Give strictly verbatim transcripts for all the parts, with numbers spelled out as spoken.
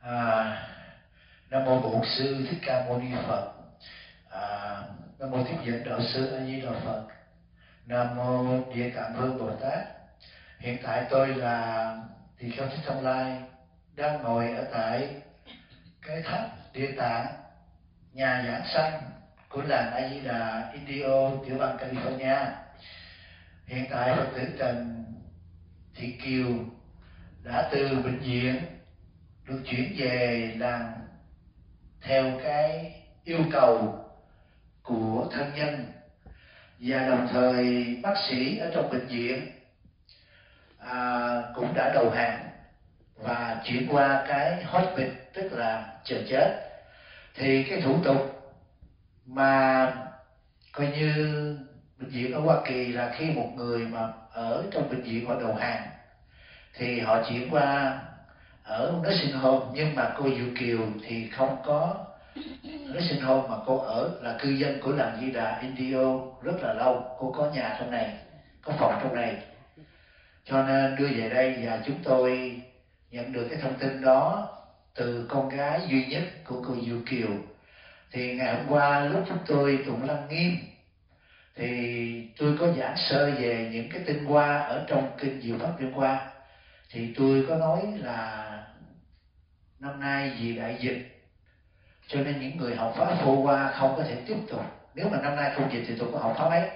À, Nam mô Bổn Sư Thích Ca Mâu Ni Phật. À, Nam mô Tiếp Dẫn Đạo Sư A Di Đà Phật. Nam mô Địa Tạng Vương Bồ Tát. Hiện tại tôi là Tỳ Kheo Thích Thông Lai, đang ngồi ở tại cái tháp Địa Tạng, nhà giảng sanh của làng A Di Đà Indio, tiểu bang California. Hiện tại Phật tử Trần Thị Kiều đã từ bệnh viện được chuyển về làng theo cái yêu cầu của thân nhân, và đồng thời bác sĩ ở trong bệnh viện à, cũng đã đầu hàng và chuyển qua cái hospice, tức là chờ chết. Thì cái thủ tục mà coi như bệnh viện ở Hoa Kỳ là khi một người mà ở trong bệnh viện họ đầu hàng thì họ chuyển qua ở nursing home, nhưng mà cô Diệu Kiều thì không có nursing home mà cô ở là cư dân của làng Di Đà Indio rất là lâu. Cô có nhà trong này, có phòng trong này, cho nên đưa về đây. Và chúng tôi nhận được cái thông tin đó từ con gái duy nhất của cô Diệu Kiều. Thì ngày hôm qua lúc chúng tôi tụng lăng nghiêm thì tôi có giảng sơ về những cái tinh hoa ở trong kinh Diệu Pháp Liên Hoa. Thì tôi có nói là năm nay vì đại dịch cho nên những người học pháp Phổ Hoa không có thể tiếp tục. Nếu mà năm nay không dịch thì tôi có học pháp mấy?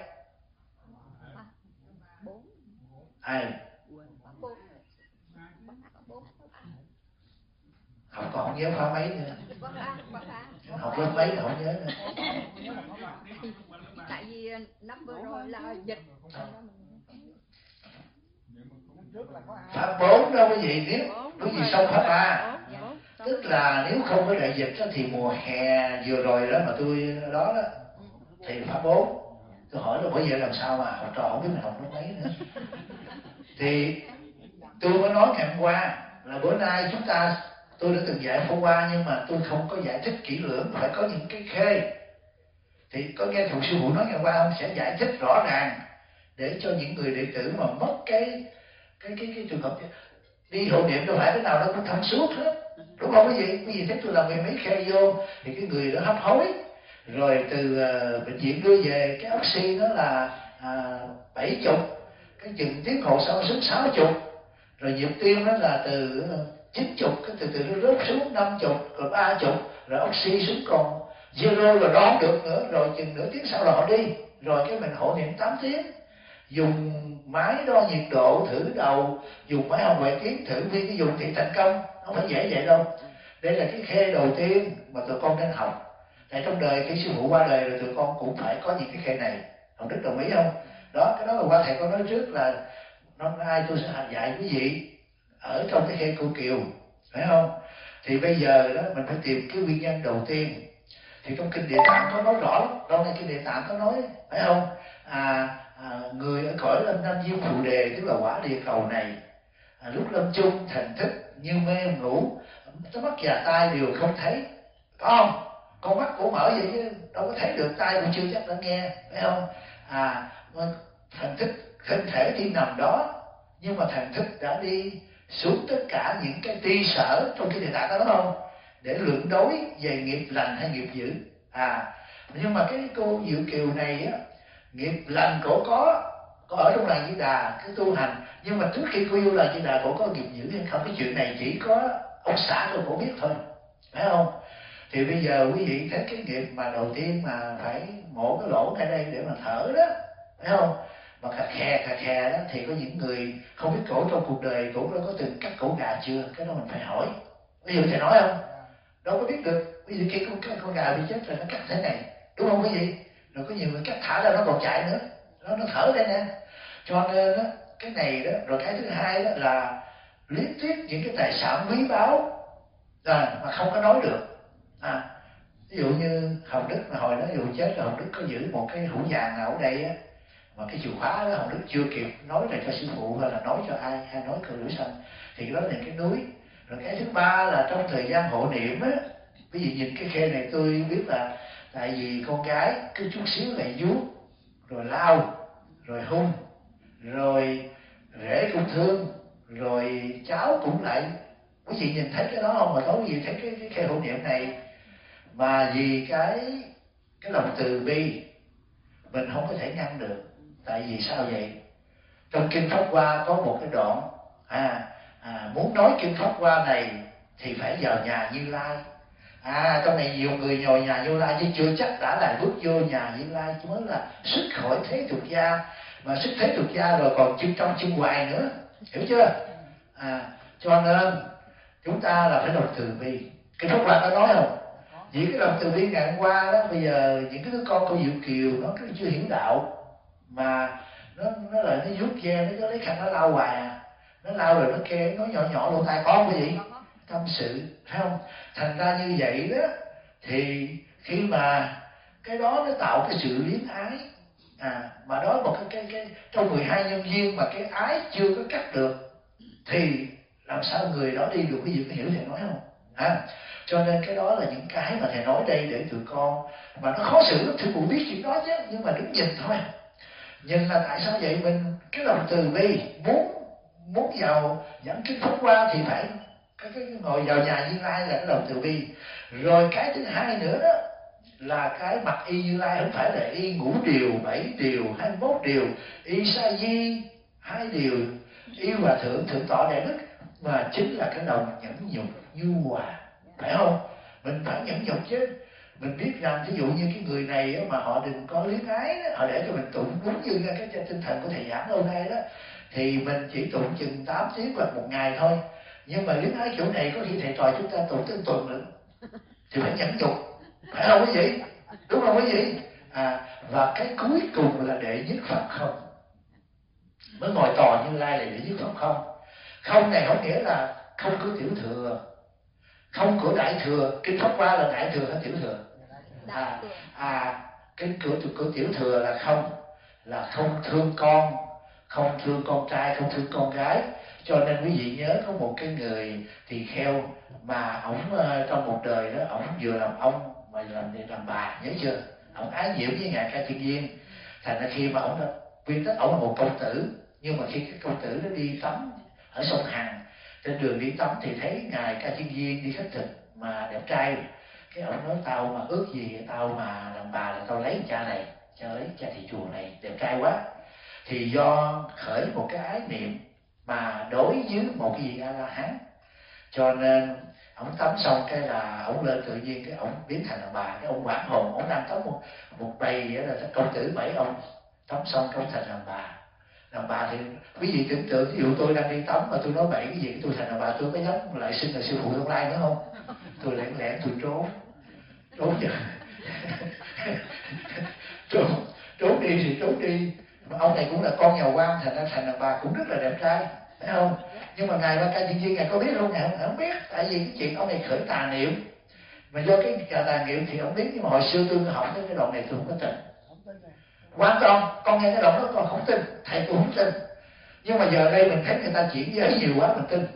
Ai? Học còn không nhớ pháp mấy nữa. Học lớp mấy là không nhớ nữa. Tại vì năm vừa rồi là dịch. Pháp bốn đâu có gì, nếu có gì xong pháp ba. Tức là nếu không có đại dịch đó, thì mùa hè vừa rồi đó mà tôi đó đó thì pháp bốn. Tôi hỏi là bởi vậy làm sao mà học trò không biết mình học lớp mấy nữa. Thì tôi có nói ngày hôm qua là bữa nay chúng ta, tôi đã từng dạy Phổ Hoa nhưng mà tôi không có giải thích kỹ lưỡng, phải có những cái khê. Thì có nghe thầy sư phụ nói ngày hôm qua ông sẽ giải thích rõ ràng để cho những người đệ tử mà mất cái cái cái cái trường hợp đi hộ niệm đâu phải cái nào nó cũng thông suốt hết, đúng không quý vị? Quý vị thấy tôi làm mười mấy khe vô thì cái người đó hấp hối, rồi từ uh, bệnh viện đưa về cái oxy đó là bảy chục, cái chừng tiếng hồ sau xuống sáu chục, rồi nhịp tim đó là từ chín chục, cái từ từ nó rớt xuống năm chục, rồi ba chục, rồi oxy xuống còn zero, rồi đo không được nữa, rồi chừng nửa tiếng sau là họ đi, rồi cái mình hộ niệm tám tiếng, dùng máy đo nhiệt độ thử đầu, dùng máy hồng ngoại tuyến thử vi cái dùng thì thành công, không phải dễ vậy đâu. Đây là cái khe đầu tiên mà tụi con nên học. Tại trong đời khi sư phụ qua đời rồi tụi con cũng phải có những cái khe này. Ông Đức đồng ý không? Đó, cái đó là qua thầy con nói trước là năm nay tôi sẽ hành dạy quý vị ở trong cái khe cô Kiều, phải không? Thì bây giờ đó mình phải tìm cái nguyên nhân đầu tiên. Thì trong kinh Địa Tạng có nói rõ lắm, đâu này kinh Địa Tạng có nói, phải không? À, à người ở cõi lâm nam diêm phù đề, tức là quả địa cầu này, à, lúc lâm chung thành thức như mê ngủ, cái mắt và tai đều không thấy, phải không? Con mắt của mở vậy chứ đâu có thấy được, tai cũng chưa chắc đã nghe, phải không? À, thành thức thân thể đi nằm đó, nhưng mà thành thức đã đi xuống tất cả những cái ti sở trong cái Địa Tạng đó, không? Để luận đối về nghiệp lành hay nghiệp dữ. À, nhưng mà cái cô Diệu Kiều này á, nghiệp lành cổ có có ở trong làng Di Đà cái tu hành, nhưng mà trước khi cô yêu làng Di Đà cổ có nghiệp dữ hay không, cái chuyện này chỉ có ông xã tôi cổ biết thôi, phải không? Thì bây giờ quý vị thấy cái nghiệp mà đầu tiên mà phải mổ cái lỗ ngay đây để mà thở đó, phải không? Mà khà khè khà khè đó thì có những người không biết cổ trong cuộc đời cổ đã có từng cắt cổ gà chưa, cái đó mình phải hỏi. Ví dụ thầy nói không? Đâu có biết được. Ví dụ khi con, con gà bị chết rồi nó cắt thế này, đúng không quý vị? Rồi có nhiều người cắt thả ra nó còn chạy nữa, nó nó thở đây nè. Cho nên đó, cái này đó. Rồi cái thứ hai đó là lý thuyết những cái tài sản quý báu à, mà không có nói được. À, ví dụ như Hồng Đức mà hồi đó ví dụ chết rồi Hồng Đức có giữ một cái hũ vàng nào ở đây á, mà cái chìa khóa đó Hồng Đức chưa kịp nói lại cho sư phụ hay là nói cho ai, hay nói cờ lưỡi xanh, thì cái đó là cái núi. Rồi cái thứ ba là trong thời gian hộ niệm á, ví dụ nhìn cái khe này tôi biết là tại vì con gái cứ chút xíu lại vuốt, rồi lao, rồi hung, rồi rể cũng thương, rồi cháu cũng lại Quý vị nhìn thấy cái đó không? Mà tối quý vị thấy cái, cái khe hộ niệm này mà vì cái cái lòng từ bi mình không có thể ngăn được. Tại vì sao vậy? Trong kinh Pháp Hoa có một cái đoạn à, à muốn nói kinh Pháp Hoa này thì phải vào nhà Như Lai. À trong này nhiều người nhồi nhà Như Lai chứ chưa chắc đã là bước vô nhà Như Lai mới là xuất khỏi thế tục gia. Mà xuất thế tục gia rồi còn chân trong chân ngoài nữa, hiểu chưa? À cho nên chúng ta là phải lòng từ bi. Kinh Pháp Hoa đã nói không? Vì cái lòng từ bi ngày hôm qua đó, bây giờ những cái đứa con cô Diệu Kiều nó cứ chưa hiểu đạo mà nó nó lại nó vuốt ve, nó lấy khăn nó lau hoài à, nó lau rồi nó kêu nó nhỏ nhỏ lỗ tai con cái gì tâm sự, phải không? Thành ra như vậy đó thì khi mà cái đó nó tạo cái sự luyến ái à, mà đó một cái cái cái trong mười hai nhân duyên mà cái ái chưa có cắt được thì làm sao người đó đi được? Cái gì có hiểu thầy nói không? À, cho nên cái đó là những cái mà thầy nói đây để tụi con mà nó khó xử lắm, thưa cụ biết chuyện đó chứ, nhưng mà đứng nhìn thôi. Nhìn là tại sao vậy? Mình cái lòng từ bi muốn muốn vào dẫn kinh Pháp Hoa thì phải cái, cái, cái ngồi vào nhà Như Lai là cái lòng từ bi. Rồi cái thứ hai nữa đó là cái mặt y Như Lai không phải là y ngũ điều, bảy điều, hai mươi mốt điều, y sa di hai điều, y hòa thượng thượng tọa đại đức, mà chính là cái lòng nhẫn nhục nhu hòa, phải không? Mình phải nhẫn nhục chứ. Mình biết rằng ví dụ như cái người này mà họ đừng có luyến ái đó, họ để cho mình tụng đúng như cái tinh thần của thầy giảng hôm nay đó, thì mình chỉ tụng chừng tám tiếng hoặc một ngày thôi. Nhưng mà luyến ái kiểu này có khi thầy trò chúng ta tụng tới tuần nữa, thì phải nhẫn nhục, phải không quý vị? Đúng không quý vị? À, và cái cuối cùng là đệ nhất Pháp không. Mới ngồi tòa Như Lai là đệ nhất Pháp không. Không này không nghĩa là không có tiểu thừa, không của đại thừa. Kinh Pháp Hoa là đại thừa hay tiểu thừa? À, à kinh của, của tiểu thừa là không, là không thương con, không thương con trai, không thương con gái. Cho nên quý vị nhớ có một cái người tỳ kheo mà ổng uh, trong một đời đó ổng vừa làm ông mà làm làm bà, nhớ chưa? Ổng ái nhiễm với ngài Ca Chân Viên. Thành ra khi mà ổng nguyên tắc ổng là một công tử, nhưng mà khi cái công tử nó đi tắm ở sông Hằng, trên đường đi tắm thì thấy ngài Ca Chân Viên đi khất thực mà đẹp trai. Cái ông nói tao mà ước gì tao mà làm bà là tao lấy cha này, cha lấy cha thị chùa này đẹp trai quá. Thì do khởi một cái ái niệm mà đối với một cái vị A La Hán, cho nên ông tắm xong cái là ông lên tự nhiên cái ông biến thành đàn bà. Cái ông quảng hồn, ông đang tắm một một bầy là công tử bảy ông tắm xong cái ông thành đàn bà. Đàn bà thì quý vị tưởng tượng, ví dụ tôi đang đi tắm mà tôi nói bậy cái gì, tôi thành đàn bà, tôi có dám lại sinh là sư phụ tương lai nữa không? Tôi lẻn lẻn tôi trốn trốn giờ trốn trốn đi thì trốn đi. Mà ông này cũng là con nhà quan, thành ra thành đàn bà cũng rất là đẹp trai, phải không? Nhưng mà ngài Ca Chân Viên ngài có biết không? Ngài không, không biết, tại vì cái chuyện ông này khởi tà niệm, mà do cái tà niệm thì ông biết. Nhưng mà hồi xưa tôi học tới cái đoạn này tôi không có tin, hoàn toàn con nghe cái đoạn đó còn không tin, thầy cũng không tin. Nhưng mà giờ đây mình thấy người ta chuyển giới nhiều quá mình tin.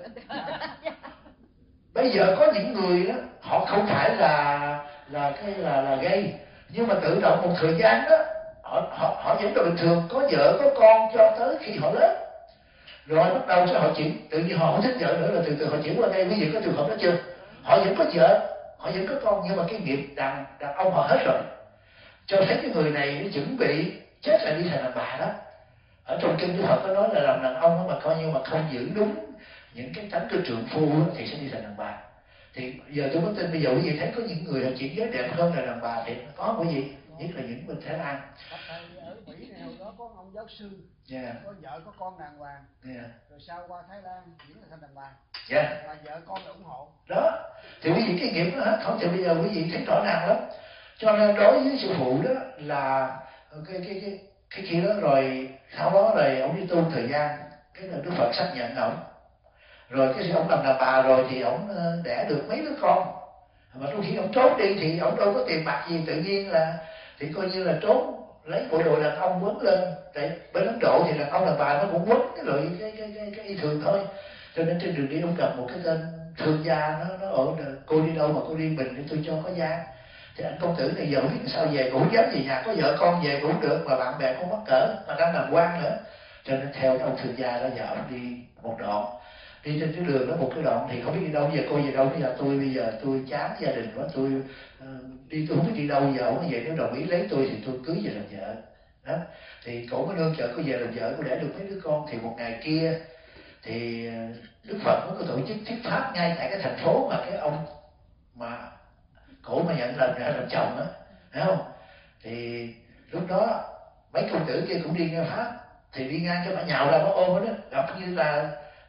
Bây giờ có những người đó họ không phải là là cái là là gay, nhưng mà tự động một thời gian đó họ họ họ vẫn là bình thường, có vợ có con cho tới khi họ lớn, rồi bắt đầu cho họ chuyển, tự nhiên họ không thích vợ nữa là từ từ họ chuyển qua đây. Quý vị có trường hợp đó chưa? Họ vẫn có vợ, họ vẫn có con, nhưng mà cái nghiệp đàn đàn ông họ hết rồi, cho thấy cái người này chuẩn bị chết lại đi thành đàn bà đó. Ở trong kinh Đức Phật có nói là làm đàn ông mà coi như mà không giữ đúng những cái tánh của trượng phu thì sẽ đi thành đàn bà. Thì giờ tôi có tin bây giờ quý vị thấy có những người họ chuyển giới đẹp hơn là đàn bà thì có quý vị, nhất là những bên Thái Lan. Ở Mỹ này hồi đó có ông giáo sư, yeah. Có vợ có con đàng hoàng, yeah. Rồi sau qua Thái Lan chuyển là thành đàn bà, yeah. Mà vợ con là ủng hộ. Đó, thì quý vị cái nghiệp đó hết, không thì bây giờ quý vị thấy rõ ràng lắm. Cho nên đối với sư phụ đó là cái cái cái cái kia đó, rồi sau đó rồi ông đi tu thời gian, cái là Đức Phật xác nhận ông. Rồi cái ông làm đàn bà rồi thì ông đẻ được mấy đứa con, mà trong khi ông trốn đi thì ông đâu có tiền bạc gì, tự nhiên là thì coi như là trốn lấy bộ đồ đàn ông quấn lên. Tại bên Ấn Độ thì đàn ông đàn bà nó cũng quấn cái loại cái cái cái cái y thường thôi. Cho nên trên đường đi ông gặp một cái tên thương gia, nó nó ở cô đi đâu mà cô đi mình để tôi cho có gia. Thì anh công tử này giờ không biết sao về, cũng dám về nhà, có vợ con về cũng được, mà bạn bè không mắc cỡ, mà đang làm quan nữa. Cho nên theo ông thương gia đó, giờ ông đi một đoạn đi trên cái đường đó một cái đoạn thì không biết đi đâu, bây giờ cô về đâu, bây giờ tôi bây giờ tôi chán gia đình quá, tôi uh, đi tôi không biết đi đâu, giờ ổng vậy nếu đồng ý lấy tôi thì tôi cưới về làm vợ đó. Thì cổ mới nương chợ cô về làm vợ, cô để được mấy đứa con. Thì một ngày kia thì Đức Phật mới có tổ chức thuyết pháp ngay tại cái thành phố mà cái ông mà cổ mà nhận làm làm chồng á, thấy không? Thì lúc đó mấy công tử kia cũng đi nghe pháp, thì đi ngang cho bà nhào ra, bà ôm đó, gặp như là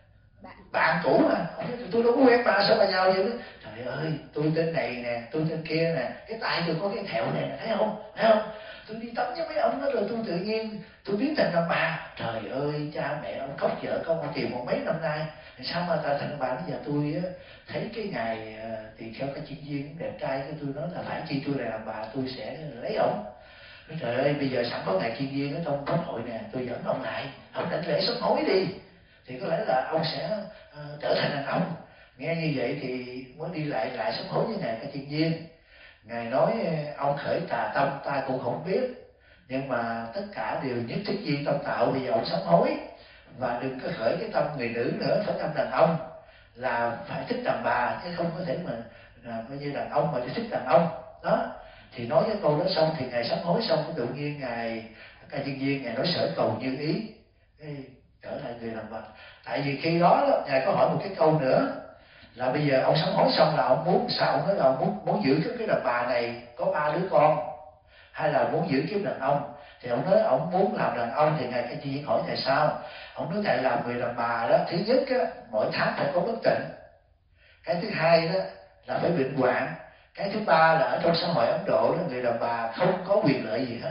bạn cũ mà. Tôi đâu có quen bà, sao bà nhào vậy đó? Trời ơi, tôi tên này nè, tôi tên kia nè, cái tay tôi có cái thẹo này nè, thấy không? Thấy không? Tôi đi tắm với mấy ông đó rồi tôi tự nhiên tôi biến thành đàn bà. Trời ơi, cha mẹ ông khóc vợ con ông tìm một mấy năm nay, sao mà ta thành đàn bà? Bây giờ tôi á, thấy cái ngày thì theo cái chuyên viên đẹp trai, cái tôi nói là phải chi tôi là đàn bà, tôi sẽ lấy ổng. Nói trời ơi, bây giờ sẵn có ngày chuyên viên ở trong pháp hội nè, tôi dẫn ông lại, ông đánh lễ sám hối đi, thì có lẽ là ông sẽ uh, trở thành đàn ông. Nghe như vậy thì mới đi lại lại sám hối với ngài Ca Thiên Viên. Ngài nói ông khởi tà tâm ta cũng không biết, nhưng mà tất cả đều nhất thiết di tâm tạo, bây giờ ông sám hối và đừng có khởi cái tâm người nữ nữa, phải tâm đàn ông, là phải thích đàn bà chứ không có thể mà là coi như đàn ông mà chỉ thích đàn ông đó. Thì nói cái câu đó xong thì ngài sám hối xong, cái tự nhiên ngài Ca Thiên Viên ngài nói sở cầu như ý, Ê, trở lại người đàn bà. Tại vì khi đó, đó ngài có hỏi một cái câu nữa là bây giờ ông sám hối xong là ông muốn sao? Ông nói là ông muốn muốn giữ cái cái đàn bà này có ba đứa con, hay là muốn giữ kiếm đàn ông? Thì ông nói ông muốn làm đàn ông. Thì ngài Ca Thiên Viên hỏi tại sao? Ông nói tại làm người đàn bà đó, thứ nhất á, mỗi tháng phải có bất tịnh, cái thứ hai đó là phải bệnh hoạn, cái thứ ba là ở trong xã hội Ấn Độ đó, người đàn bà không có quyền lợi gì hết.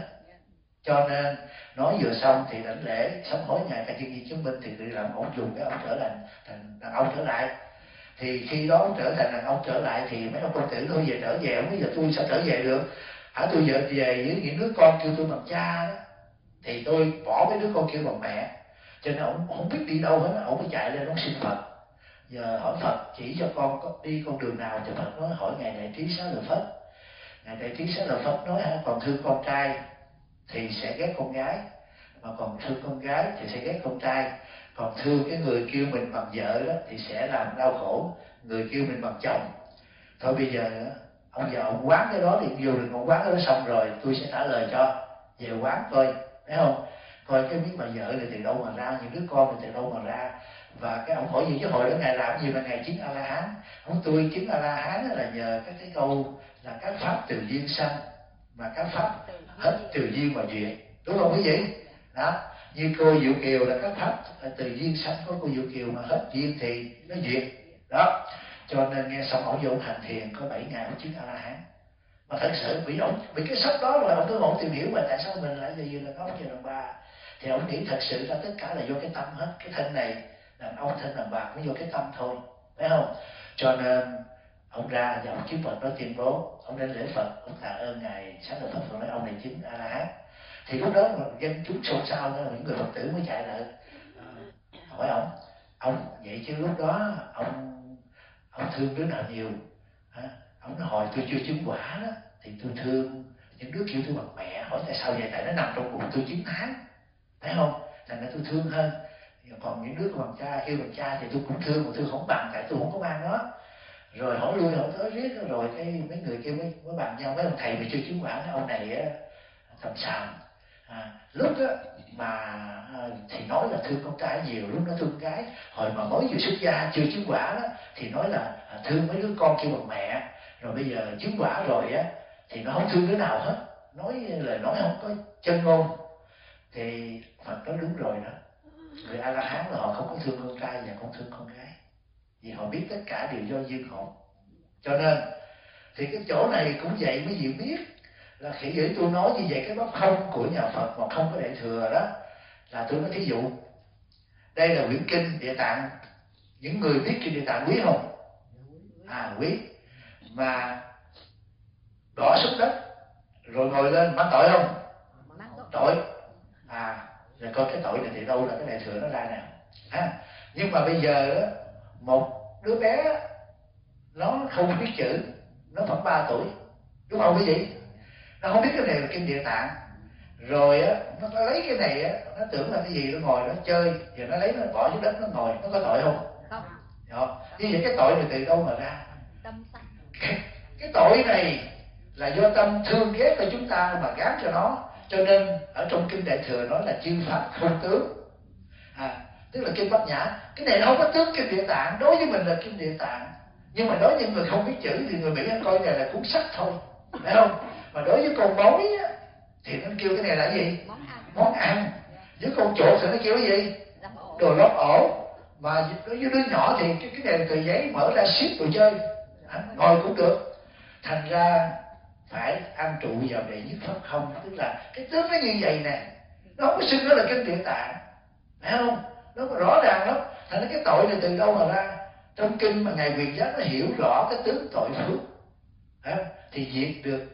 Cho nên nói vừa xong thì đảnh lễ sám hối ngài Ca Thiên Viên chứng minh, thì tự làm ông dùng cái ông trở thành thành đàn ông trở lại. Thì khi đó ông trở thành đàn ông trở lại thì mấy ông công tử thôi về trở về, ông bây giờ tôi sao trở về được hả? Tôi về về với những đứa con kêu tôi bằng cha đó, thì tôi bỏ mấy đứa con kêu bằng mẹ, cho nên ông không biết đi đâu hết. Ông mới chạy lên ông xin Phật, giờ hỏi Phật chỉ cho con có đi con đường nào. Thì Phật nói hỏi ngài Đại Trí Xá Lợi Phất. Ngài Đại Trí Xá Lợi Phất nói hả, còn thương con trai thì sẽ ghét con gái, mà còn thương con gái thì sẽ ghét con trai, còn thương cái người kêu mình bằng vợ đó thì sẽ làm đau khổ người kêu mình bằng chồng. Thôi bây giờ ông giờ ông quán cái đó thì vô được, ông quán cái đó xong rồi tôi sẽ trả lời cho, về quán coi, thấy không? Coi cái biết bà vợ này từ đâu mà ra, những đứa con này từ đâu mà ra. Và cái ông hỏi gì chứ hồi đó ngài làm gì mà ngài chứng A La Hán? Ông tôi chứng A La Hán là nhờ các cái câu là các pháp từ duyên sanh, mà các pháp hết từ duyên mà duyên, đúng không quý vị? Đó, như cô Diệu Kiều là các pháp từ duyên sanh, có cô Diệu Kiều mà hết duyên thì nó duyên đó. Cho nên nghe xong ông vô ông hành thiền có bảy ngày ông chứng A La Hán. Mà thật sự bị ông bị cái sốc đó rồi ông cứ ngồi tìm hiểu về tại sao mình lại gì là có ông đàn bà. Thì ông nghĩ thật sự là tất cả là do cái tâm hết, cái thân này đàn ông thân đàn bà cũng do cái tâm thôi, phải không? Cho nên ông ra và ông chứng Phật nói tuyên bố, ông đến lễ Phật, ông tạ ơn ngài Xá Lợi Phất và nói ông này chứng A La Hán. Thì lúc đó dân chúng xôn xao nữa, những người Phật tử mới chạy lại hỏi ông, ông vậy chứ lúc đó ông ông thương đứa nào nhiều? Hả? Ông nói hồi tôi chưa chứng quả đó thì tôi thương những đứa kêu tôi bằng mẹ. Hỏi tại sao vậy? Tại nó nằm trong bụng tôi chín tháng, thấy không? Thành ra tôi thương hơn. Còn những đứa bằng cha kêu bằng cha thì tôi cũng thương, mà tôi không bằng tại tôi không có mang nó. Rồi hỏi lui hỏi tới riết rồi cái mấy người kia mới mới bàn nhau, mấy ông thầy mà chưa chứng quả đó, ông này á thầm sàm. À, lúc đó mà à, thì nói là thương con trai nhiều, lúc nó thương gái. Hồi mà mới vừa xuất gia chưa chứng quả đó thì nói là à, thương mấy đứa con kêu bằng mẹ. Rồi bây giờ chứng quả rồi á thì nó không thương đứa nào hết, nói lời nói không có chân ngôn. Thì Phật nói đúng rồi đó, người A La Hán là họ không có thương con trai và không thương con gái, vì họ biết tất cả đều do duyên họ. Cho nên thì cái chỗ này cũng vậy, quý vị biết là khi dễ tôi nói như vậy, cái pháp không của nhà Phật mà không có Đại Thừa đó, là tôi nói thí dụ đây là quyển kinh Địa Tạng. Những người biết kinh Địa Tạng quý không? À quý. Mà đỏ xuống đất rồi ngồi lên mang tội không? Tội. À rồi coi cái tội này thì đâu là cái Đại Thừa nó ra nào à, nhưng mà bây giờ một đứa bé nó không biết chữ, nó khoảng ba tuổi, đúng không quý vị? Nó không biết cái này là kinh Địa Tạng, rồi á nó lấy cái này á, nó tưởng là cái gì, nó ngồi nó chơi, giờ nó lấy nó bỏ dưới đất nó ngồi, nó có tội không? Không. Đó. Như vậy cái tội này từ đâu mà ra? Cái, cái tội này là do tâm thương ghét của chúng ta mà gán cho nó. Cho nên ở trong kinh Đại Thừa nói là chư pháp không tướng, à, tức là kinh Bát Nhã. Cái này nó không có tướng kinh Địa Tạng, đối với mình là kinh Địa Tạng, nhưng mà đối với người không biết chữ thì người Mỹ coi này là cuốn sách thôi, phải không? Mà đối với con mối á, thì nó kêu cái này là gì? Món ăn. Món ăn. Với con chuột thì nó kêu cái gì? Đồ lót ổ. Mà đối với đứa nhỏ thì cái cái này là tờ giấy mở ra ship đồ chơi, à, ngồi cũng được. Thành ra phải ăn trụ vào đệ nhất pháp không, tức là cái tướng nó như vậy nè, nó không có xưng nó là kinh Địa Tạng, phải không? Nó có rõ ràng lắm. Thành ra cái tội này từ đâu mà ra? Trong kinh mà ngài Quyền Giác nó hiểu rõ cái tướng tội phước, à, thì diệt được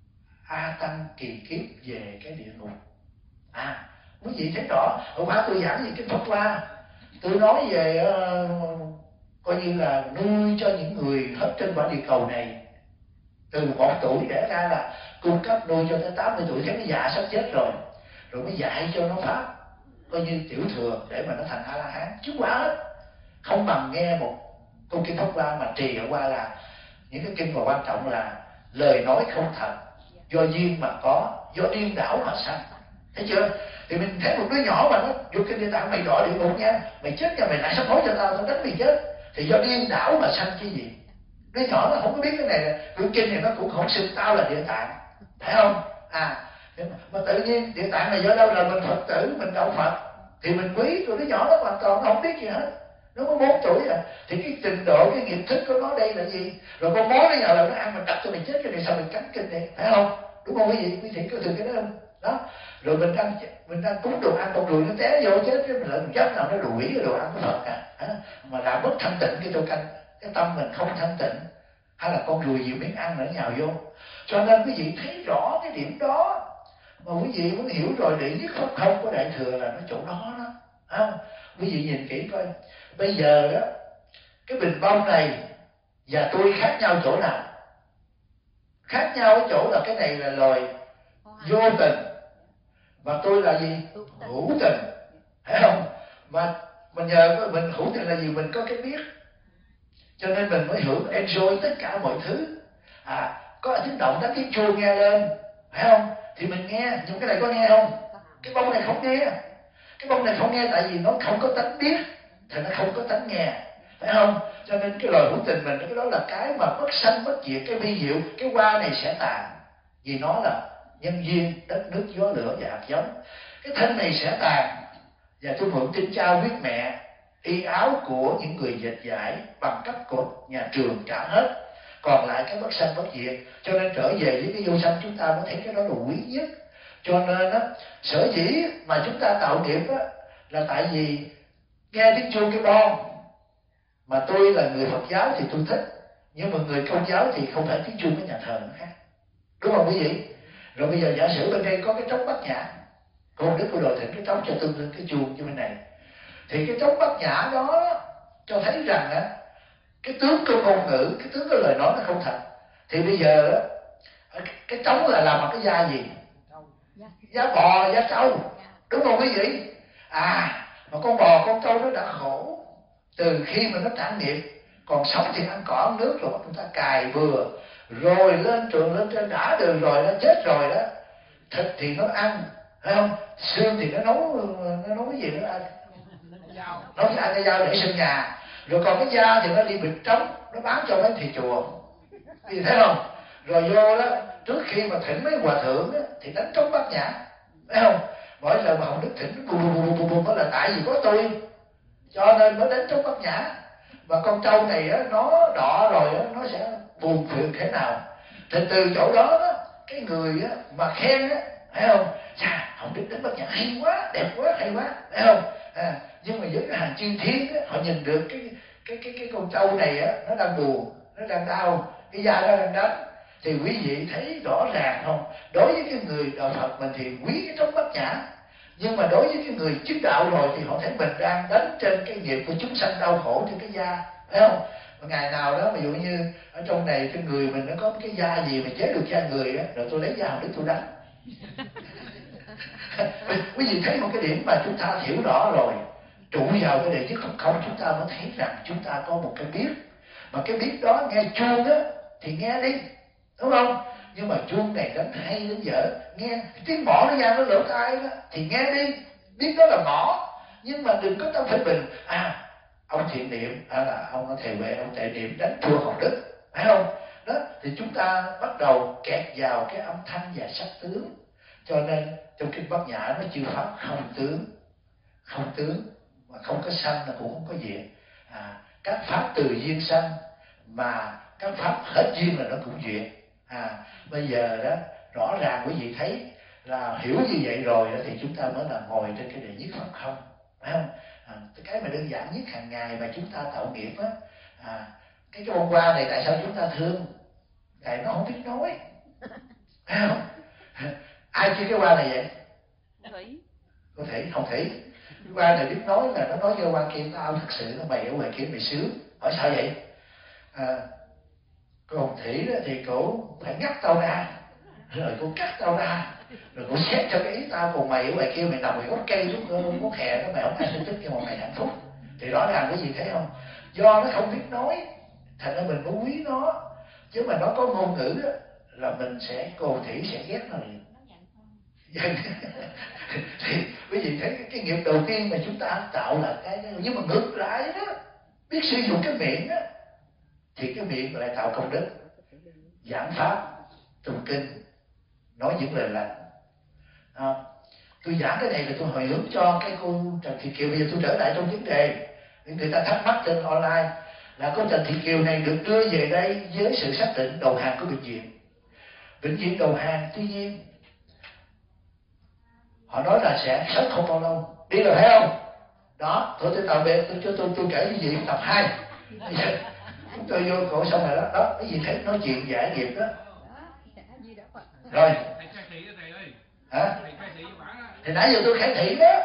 a tăng kỳ kiếp về cái địa ngục. À, quý vị thấy rõ. Hôm qua tôi giảng về kinh Pháp Hoa, tôi nói về uh, coi như là nuôi cho những người hết trên quả địa cầu này, từ một tuổi đẻ ra là cung cấp nuôi cho tới tám mươi tuổi, thấy nó già sắp chết rồi, rồi mới dạy cho nó pháp coi như tiểu thừa để mà nó thành A La Hán. Chứ quá hết. Không bằng nghe một câu kinh Pháp Hoa mà trì ở qua là những cái kinh mà quan trọng là lời nói không thật, do duyên mà có, do điên đảo mà sanh. Thấy chưa? Thì mình thấy một đứa nhỏ mà nó dục kinh Địa Tạng, mày đọa địa ngục nha, mày chết nha, mày lại sắp hối cho tao, tao đánh mày chết. Thì do điên đảo mà sanh cái gì? Đứa nhỏ nó không có biết cái này là quyển kinh này, nó cũng không xưng tao là Địa Tạng, phải không? À, mà tự nhiên Địa Tạng này do đâu? Là mình Phật tử, mình đạo Phật thì mình quý. Rồi đứa nhỏ nó hoàn toàn nó không biết gì hết, nó có bốn tuổi à. Thì cái trình độ, cái nghiệp thức của nó đây là gì? Rồi con mó nó nhờ là nó ăn mình đập cho mình chết, cái này sao mình cắn kinh này, phải không? Đúng không quý vị? Quý vị có thường cái đó không? Đó. Rồi mình đang mình đang cúng đồ ăn, con ruồi nó té vô chết, cái mình lại mình chấp nào nó đuổi cái đồ ăn của Phật à, à mà làm mất thanh tịnh cái tô canh, cái tâm mình không thanh tịnh, hay là con ruồi nhiều miếng ăn nữa nhào vô. Cho nên quý vị thấy rõ cái điểm đó, mà quý vị muốn hiểu rồi đệ nhất pháp không của Đại Thừa là nó chỗ đó đó, không? Quý vị nhìn kỹ coi, bây giờ đó cái bình bông này và tôi khác nhau chỗ nào? Khác nhau ở chỗ là cái này là loài vô tình, và tôi là gì? Hữu tình, phải không? Mà mình nhờ mình hữu tình là gì? Mình có cái biết, cho nên mình mới hưởng enjoy tất cả mọi thứ. À, có tiếng động đánh tiếng chuông nghe lên, phải không? Thì mình nghe, nhưng cái này có nghe không? Cái bông này không nghe. Cái bông này không nghe tại vì nó không có tánh biết, thì nó không có tánh nghe, phải không? Cho nên cái lời hữu tình mình, cái đó là cái mà bất sanh bất diệt, cái vi diệu. Cái hoa này sẽ tàn vì nó là nhân duyên, đất nước gió lửa và hạt giống. Cái thân này sẽ tàn, và tôi mượn tin cha huyết mẹ, y áo của những người dịch giải, bằng cấp của nhà trường trả hết, còn lại cái bất sanh bất diệt. Cho nên trở về với cái vô sanh, chúng ta mới thấy cái đó là quý nhất. Cho nên á, sở dĩ mà chúng ta tạo nghiệp á, là tại vì nghe tiếng chuông cái bon. Mà tôi là người Phật giáo thì tôi thích, nhưng mà người Công giáo thì không phải tiếng chuông của nhà thờ nó khác, đúng không quý vị? Rồi bây giờ giả sử bên đây có cái trống Bát Nhã, cô Đức cô Đồ thỉnh cái trống cho tương đương cái chuông như bên này, thì cái trống Bát Nhã đó cho thấy rằng á, cái tướng của ngôn ngữ, cái tướng của lời nói nó không thật. Thì bây giờ á, cái trống là làm bằng cái da gì? Da bò, da trâu, đúng không quý vị? À, mà con bò, con trâu nó đã khổ từ khi mà nó trả nghiệp, còn sống thì ăn cỏ ăn nước, rồi chúng ta cài bừa, rồi lên trường lên trên đã đường rồi nó chết rồi đó, thịt thì nó ăn, phải không? Xương thì nó nấu, nó nấu cái gì nữa ăn, nấu ăn cái dao để xương nhà, rồi còn cái da thì nó đi bịt trống, nó bán cho mấy thầy chùa, thì thấy không? Rồi vô đó, trước khi mà thỉnh mấy hòa thượng đó, thì đánh trống Bát Nhã, phải không? Mỗi lần mà Hồng Đức thỉnh bù bù bù bù bù đó là tại vì có tôi, cho nên mới đánh trống Bát Nhã. Và con trâu này á, nó đọ rồi á, nó sẽ buồn phiền thế nào. Thì từ chỗ đó, đó cái người á, mà khen á, phải không? Chà, Hồng Đức đánh Bát Nhã hay quá, đẹp quá, hay quá, phải không? À, nhưng mà với cái hàng chư thiên á, họ nhìn được cái cái cái cái con trâu này á, nó đang buồn, nó đang đau, cái da nó đang đánh. Thì quý vị thấy rõ ràng không? Đối với cái người đạo Phật mình thì quý cái trống Bát Nhã, nhưng mà đối với cái người chứng đạo rồi thì họ thấy mình đang đánh trên cái nghiệp của chúng sanh đau khổ trên cái da, phải không? Mà ngày nào đó ví dụ như ở trong này trên người mình nó có cái da gì mà chế được da người á, rồi tôi lấy da Hồng Đức tôi đánh. Quý vị thấy một cái điểm mà chúng ta hiểu rõ rồi, trụ vào cái đệ nhất không không, chúng ta mới thấy rằng chúng ta có một cái biết, mà cái biết đó nghe chuông á thì nghe đi, đúng không? Nhưng mà chuông này đánh hay đến dở, nghe tiếng mõ nó ra nó lỗ tai đó thì nghe đi, biết đó là mõ, nhưng mà đừng có tâm phê bình. À, ông thiện niệm hay là ông thầy Huệ ông tệ niệm đánh thua Hồng Đức, phải không? Đó thì chúng ta bắt đầu kẹt vào cái âm thanh và sắc tướng. Cho nên trong kinh Bát Nhã nó chư pháp không tướng, không tướng mà không có sanh là cũng không có diệt. À, các pháp từ duyên sanh, mà các pháp hết duyên là nó cũng diệt. À, bây giờ đó rõ ràng quý vị thấy là hiểu như vậy rồi đó, thì chúng ta mới là ngồi trên cái đệ nhất pháp không, phải không? À, cái mà đơn giản nhất hàng ngày mà chúng ta tạo nghiệp á, à, cái cái bông hoa này tại sao chúng ta thương? Tại nó không biết nói, phải không? Ai chơi cái hoa này vậy? Thủy. Có thể không thể. Cái hoa này biết nói là nó nói với hoa kia tao thật sự nó mày ở ngoài kia mày sướng. Hỏi sao vậy? À, cô Hồng Thủy đó thì cổ phải ngắt tao ra, rồi cô cắt tao ra, rồi cô xét cho cái ý tao, còn mày ở ngoài kia mày nằm ngoài gốc cây lúc gốc hè đó mày không ai thích nhưng mà mày hạnh phúc. Thì rõ ràng cái gì thấy không? Do nó không biết nói, thành ra mình mới quý nó. Chứ mà nó có ngôn ngữ đó, là mình sẽ, cô Hồng Thủy sẽ ghét nó liền. Thì quý vị thấy cái, cái nghiệp đầu tiên mà chúng ta tạo là cái, nhưng mà ngược lại đó, biết sử dụng cái miệng đó thì cái miệng lại tạo công đức, giảng pháp, tụng kinh, nói những lời lành. À, tôi giảng cái này là tôi hồi hướng cho cái cô Trần Thị Kiều. Bây giờ tôi trở lại trong vấn đề người ta thắc mắc trên online là cô Trần Thị Kiều này được đưa về đây với sự xác định đầu hàng của bệnh viện. Bệnh viện đầu hàng, tuy nhiên họ nói là sẽ sống không bao lâu, đi rồi thấy không? Đó, thôi tôi tạm biệt, tôi cho tôi tôi kể với chị tập hai. Chúng tôi vô cổ xong rồi đó, đó, cái gì thấy nói chuyện giải nghiệp đó. Rồi. Hả? Thì nãy giờ tôi khai thị đó.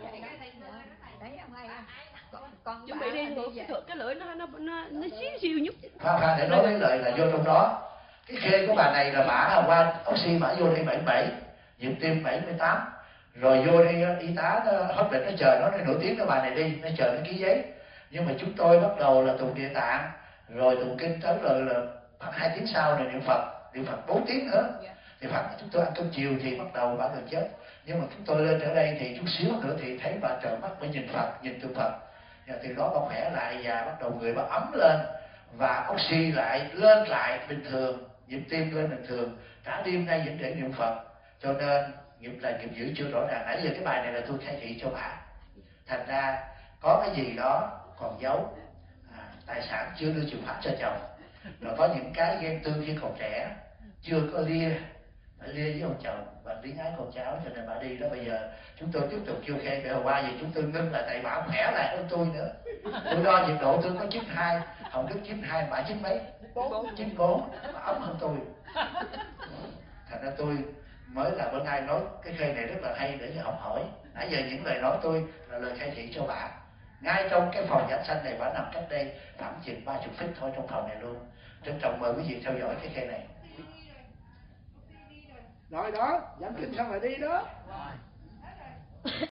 Chuẩn bị đi ngược cái, cái lưỡi nó nó nó nó xíu xíu nhúc. Khoan khoan, để nói cái lời là vô trong đó. Cái khê của bà này là bả qua oxy bả vô đây bảy mươi bảy, nhịp tim bảy mươi tám. Rồi vô đây y tá nó hết bệnh nó chờ nó, nó nổi tiếng nó bà này đi, nó chờ nó ký giấy. Nhưng mà chúng tôi bắt đầu là tụng Địa Tạng, rồi tụng kinh tới rồi là khoảng hai tiếng sau rồi niệm Phật, niệm Phật bốn tiếng nữa. Thì Phật chúng tôi ăn cơm chiều thì bắt đầu bà gần chết. Nhưng mà chúng tôi lên ở đây thì chút xíu nữa thì thấy bà trợ mắt mới nhìn Phật, nhìn tượng Phật. Và từ đó bà khỏe lại và bắt đầu người bà ấm lên và oxy lại lên lại bình thường, nhịp tim lên bình thường, cả đêm nay vẫn để niệm Phật. Cho nên nghiệp là nghiệp dữ chưa rõ ràng. Nãy giờ cái bài này là tôi khai thị cho bà. Thành ra có cái gì đó còn giấu, à, tài sản chưa đưa chìa khóa cho chồng, rồi có những cái ghen tương khi còn trẻ, chưa có lia, phải lia với ông chồng và luyến ái con cháu, cho nên bà đi đó. Bây giờ chúng tôi tiếp tục kêu khen về hôm qua, vì chúng tôi ngưng lại tại bà khỏe lại hơn tôi nữa. Tôi đo nhiệt độ tôi có chín hai, Hồng Đức chín hai, bà chín mấy? chín bốn, bà ấm hơn tôi. Thành ra tôi mới là bữa nay nói cái khê này rất là hay để cho học hỏi. Nãy giờ những lời nói tôi là lời khai thị cho bà. Ngay trong cái phòng giảng sanh này, bà nằm cách đây khoảng chừng ba mươi feet thôi, trong phòng này luôn. Trân trọng mời quý vị theo dõi cái khê này. Rồi đó, giảng kinh xong rồi đi đó.